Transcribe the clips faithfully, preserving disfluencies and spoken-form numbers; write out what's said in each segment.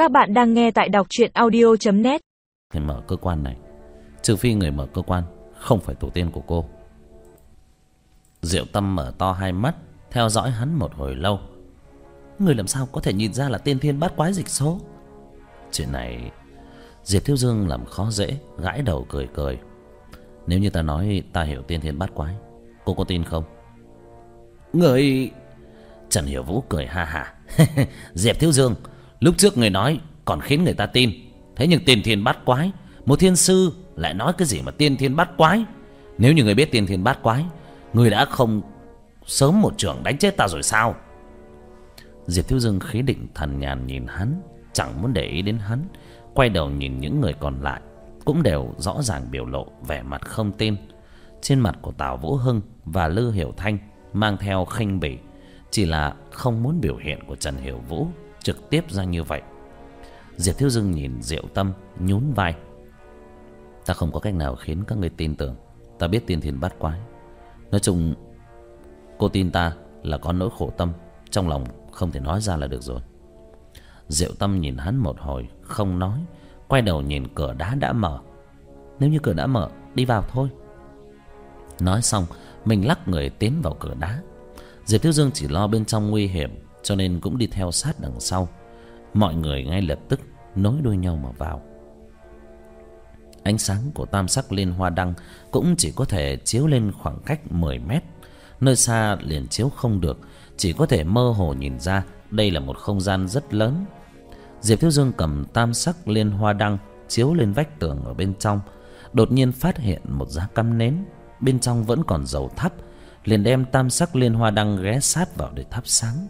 Các bạn đang nghe tại đọc truyện audio chấm net. Người mở cơ quan này, trừ phi người mở cơ quan không phải tổ tiên của cô. Diệu Tâm mở to hai mắt, theo dõi hắn một hồi lâu. Người làm sao có thể nhìn ra là tiên thiên bát quái dịch số? Chuyện này Diệp Thiếu Dương làm khó dễ, gãi đầu cười cười. Nếu như ta nói ta hiểu tiên thiên bát quái, cô có tin không? Người... Trần Hiểu Vũ cười ha hả. Diệp Thiếu Dương, lúc trước người nói còn khiến người ta tin. Thế nhưng tiên thiên bát quái, một thiên sư lại nói cái gì mà tiên thiên bát quái? Nếu như người biết tiên thiên bát quái, người đã không sớm một chưởng đánh chết ta rồi sao? Diệp Thiếu Dương khí định thần nhàn nhìn hắn, chẳng muốn để ý đến hắn. Quay đầu nhìn những người còn lại, cũng đều rõ ràng biểu lộ vẻ mặt không tin. Trên mặt của Tào Vũ Hưng và Lư Hiểu Thanh mang theo khinh bỉ, chỉ là không muốn biểu hiện của Trần Hiểu Vũ trực tiếp ra như vậy. Diệp Thiếu Dương nhìn Diệu Tâm, nhún vai. Ta không có cách nào khiến các người tin tưởng ta biết tiên thiên bát quái. Nói chung, cô tin ta là có nỗi khổ tâm trong lòng không thể nói ra là được rồi. Diệu Tâm nhìn hắn một hồi không nói, quay đầu nhìn cửa đá đã mở. Nếu như cửa đã mở, đi vào thôi. Nói xong, mình lắc người tiến vào cửa đá. Diệp Thiếu Dương chỉ lo bên trong nguy hiểm, cho nên cũng đi theo sát đằng sau. Mọi người ngay lập tức nối đuôi nhau mà vào. Ánh sáng của tam sắc liên hoa đăng cũng chỉ có thể chiếu lên khoảng cách mười mét. Nơi xa liền chiếu không được, chỉ có thể mơ hồ nhìn ra đây là một không gian rất lớn. Diệp Thiếu Dương cầm tam sắc liên hoa đăng chiếu lên vách tường ở bên trong, đột nhiên phát hiện một giá cắm nến, bên trong vẫn còn dầu thắp, liền đem tam sắc liên hoa đăng ghé sát vào để thắp sáng.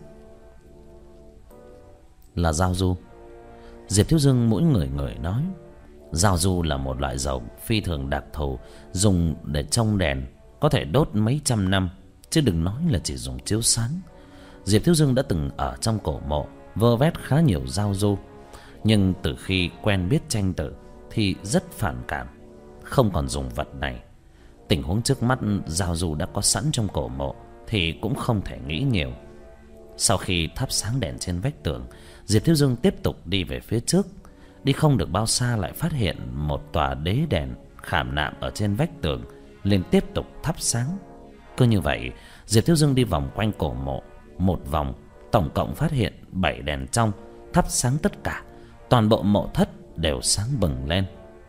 Là giao du. Diệp Thiếu Dương mỗi người người nói. Giao du là một loại dầu phi thường đặc thù, dùng để trông đèn, có thể đốt mấy trăm năm, chứ đừng nói là chỉ dùng chiếu sáng. Diệp Thiếu Dương đã từng ở trong cổ mộ vơ vét khá nhiều giao du, nhưng từ khi quen biết tranh tử thì rất phản cảm, không còn dùng vật này. Tình huống trước mắt giao du đã có sẵn trong cổ mộ thì cũng không thể nghĩ nhiều. Sau khi thắp sáng đèn trên vách tường, Diệp Thiếu Dương tiếp tục đi về phía trước. Đi không được bao xa lại phát hiện một tòa đế đèn khảm nạm ở trên vách tường, liền tiếp tục thắp sáng. Cứ như vậy, Diệp Thiếu Dương đi vòng quanh cổ mộ một vòng, tổng cộng phát hiện bảy đèn trong, thắp sáng tất cả. Toàn bộ mộ thất đều sáng bừng lên.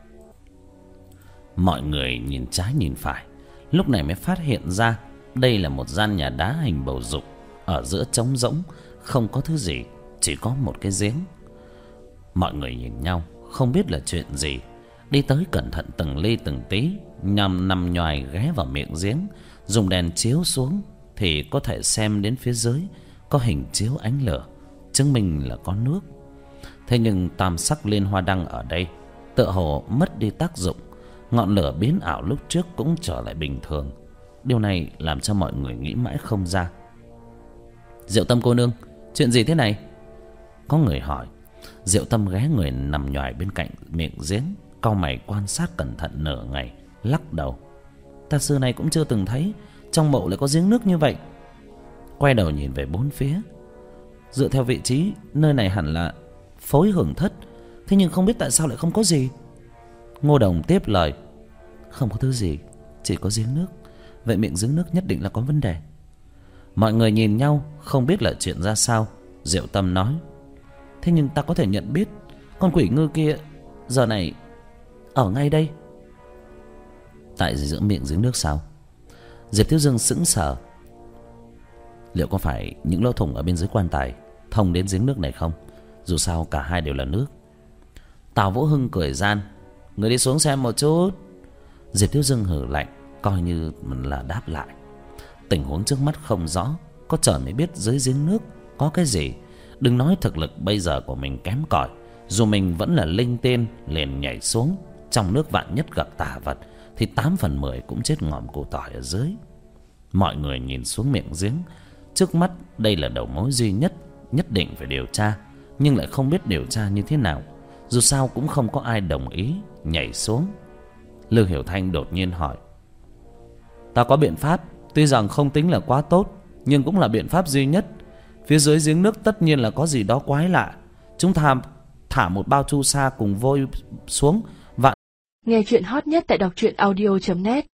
Mọi người nhìn trái nhìn phải, lúc này mới phát hiện ra đây là một gian nhà đá hình bầu dục, ở giữa trống rỗng, không có thứ gì, chỉ có một cái giếng. Mọi người nhìn nhau không biết là chuyện gì, đi tới cẩn thận từng ly từng tí, nhằm nằm nhoài ghé vào miệng giếng, dùng đèn chiếu xuống thì có thể xem đến phía dưới có hình chiếu ánh lửa, chứng minh là có nước. Thế nhưng tam sắc liên hoa đăng ở đây tựa hồ mất đi tác dụng, ngọn lửa biến ảo lúc trước cũng trở lại bình thường. Điều này làm cho mọi người nghĩ mãi không ra. Diệu Tâm cô nương, chuyện gì thế này? Có người hỏi. Diệu Tâm ghé người nằm nhoài bên cạnh miệng giếng, cau mày quan sát cẩn thận nửa ngày, lắc đầu. Ta xưa này cũng chưa từng thấy trong mộ lại có giếng nước như vậy. Quay đầu nhìn về bốn phía. Dựa theo vị trí, nơi này hẳn là phối hưởng thất, thế nhưng không biết tại sao lại không có gì. Ngô Đồng tiếp lời. Không có thứ gì, chỉ có giếng nước. Vậy miệng giếng nước nhất định là có vấn đề. Mọi người nhìn nhau không biết là chuyện ra sao. Diệu Tâm nói. Thế nhưng ta có thể nhận biết con quỷ ngư kia giờ này ở ngay đây. Tại giữa miệng giếng nước sao? Diệp Thiếu Dương sững sờ. Liệu có phải những lỗ thủng ở bên dưới quan tài thông đến giếng nước này không? Dù sao cả hai đều là nước. Tào Vũ Hưng cười gian. Người đi xuống xem một chút. Diệp Thiếu Dương hừ lạnh, coi như là đáp lại. Tình huống trước mắt không rõ, có trời mới biết dưới giếng nước có cái gì. Đừng nói thực lực bây giờ của mình kém cỏi, dù mình vẫn là linh tiên liền nhảy xuống, trong nước vạn nhất gặp tà vật thì tám phần mười cũng chết ngòm củ tỏi ở dưới. Mọi người nhìn xuống miệng giếng. Trước mắt đây là đầu mối duy nhất, nhất định phải điều tra, nhưng lại không biết điều tra như thế nào. Dù sao cũng không có ai đồng ý nhảy xuống. Lư Hiểu Thanh đột nhiên hỏi. Ta có biện pháp, tuy rằng không tính là quá tốt, nhưng cũng là biện pháp duy nhất. Phía dưới giếng nước tất nhiên là có gì đó quái lạ. Chúng ta thả một bao chu sa cùng vôi xuống. Vạn nghe chuyện hot nhất tại đọc truyện audio chấm net.